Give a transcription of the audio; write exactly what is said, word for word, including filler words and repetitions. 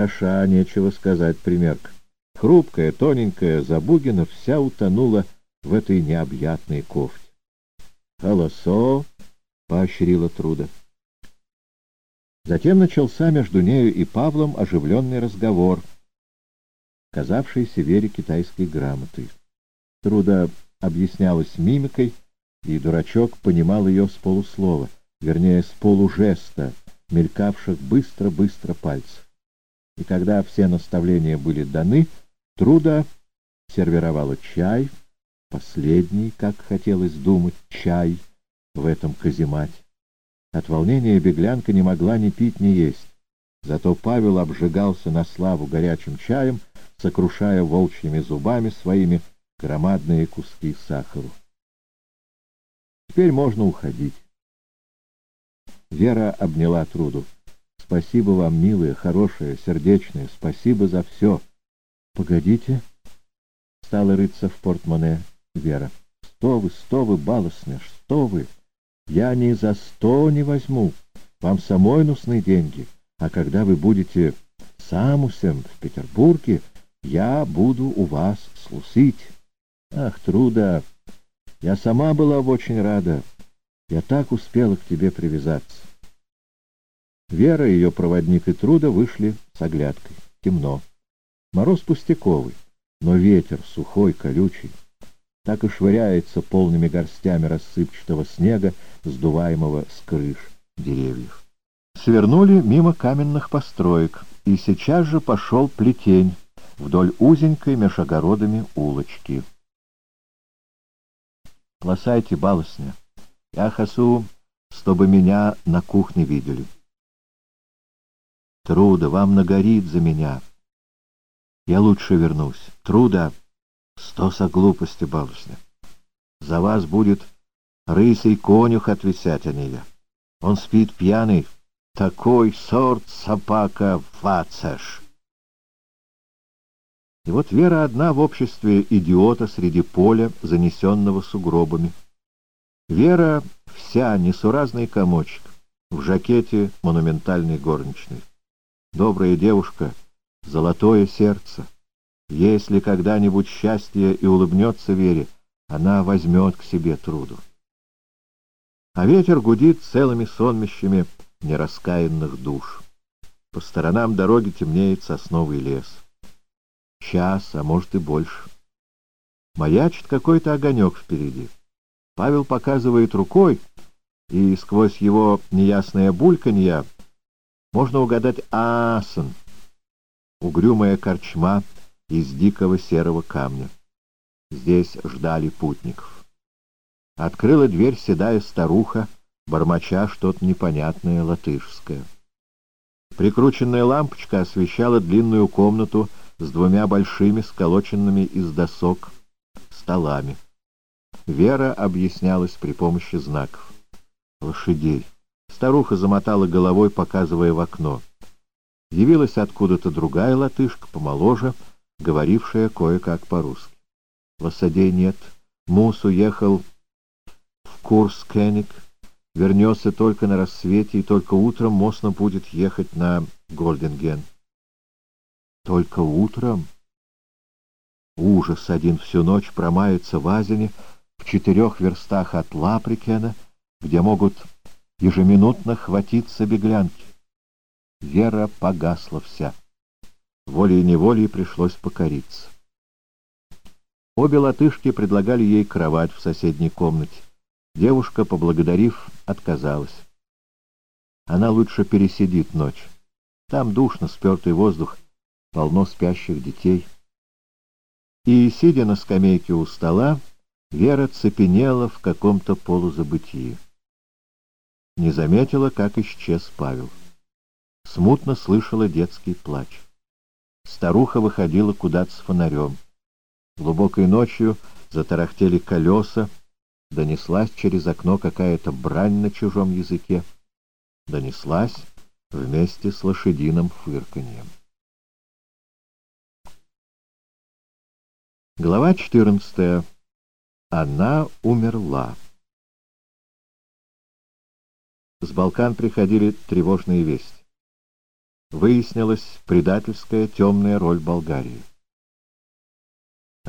Хороша, нечего сказать, примерка. Хрупкая, тоненькая Забугина вся утонула в этой необъятной кофте. «Холосо!» — поощрила Труда. Затем начался между нею и Павлом оживленный разговор, казавшийся Вере китайской грамотой. Труда объяснялась мимикой, и дурачок понимал ее с полуслова, вернее, с полужеста, мелькавших быстро-быстро пальцев. И когда все наставления были даны, Труда сервировала чай, последний, как хотелось думать, чай в этом каземате. От волнения беглянка не могла ни пить, ни есть. Зато Павел обжигался на славу горячим чаем, сокрушая волчьими зубами своими громадные куски сахару. Теперь можно уходить. Вера обняла Труду. «Спасибо вам, милая, хорошая, сердечная, спасибо за все». «Погодите», — стала рыться в портмоне Вера. «Сто вы, сто вы, баловня, что вы? Я ни за сто не возьму. Вам самой нужны деньги. А когда вы будете самусем в Петербурге, я буду у вас служить. Ах, Труда, я сама была очень рада. Я так успела к тебе привязаться». Вера, ее проводник и Труда вышли с оглядкой. Темно. Мороз пустяковый, но ветер сухой, колючий. Так и швыряется полными горстями рассыпчатого снега, сдуваемого с крыш деревьев. Свернули мимо каменных построек, и сейчас же пошел плетень вдоль узенькой меж огородами улочки. «Пласайте, балосня, я хасу, чтобы меня на кухне видели. Труда, вам нагорит за меня. Я лучше вернусь. Труда, сто со глупости, балосня. За вас будет рысый конюх отвисять, а не я. Он спит пьяный, такой сорт собака вацеш». И вот Вера одна в обществе идиота среди поля, занесенного сугробами. Вера вся несуразный комочек, в жакете монументальной горничной. Добрая девушка, золотое сердце. Если когда-нибудь счастье и улыбнется Вере, она возьмет к себе Труду. А ветер гудит целыми сонмищами нераскаянных душ. По сторонам дороги темнеет сосновый лес. Час, а может и больше. Маячит какой-то огонек впереди. Павел показывает рукой, и сквозь его неясное бульканье можно угадать Аасан, угрюмая корчма из дикого серого камня. Здесь ждали путников. Открыла дверь седая старуха, бормоча что-то непонятное латышское. Прикрученная лампочка освещала длинную комнату с двумя большими, сколоченными из досок, столами. Вера объяснялась при помощи знаков. Лошадей. Старуха замотала головой, показывая в окно. Явилась откуда-то другая латышка, помоложе, говорившая кое-как по-русски. Лошадей нет. Мус уехал в Курскеник, вернется только на рассвете, и только утром можно будет ехать на Гольденген. Только утром? Ужас один всю ночь промается в Азине, в четырех верстах от Лаприкена, где могут ежеминутно хватиться беглянки. Вера погасла вся. Волей-неволей пришлось покориться. Обе латышки предлагали ей кровать в соседней комнате. Девушка, поблагодарив, отказалась. Она лучше пересидит ночь. Там душно, спертый воздух, полно спящих детей. И, сидя на скамейке у стола, Вера цепенела в каком-то полузабытии. Не заметила, как исчез Павел. Смутно слышала детский плач. Старуха выходила куда-то с фонарем. Глубокой ночью затарахтели колеса, донеслась через окно какая-то брань на чужом языке. Донеслась вместе с лошадиным фырканьем. Глава четырнадцатая. Она умерла. С Балкан приходили тревожные вести. выяснилась предательская темная роль Болгарии.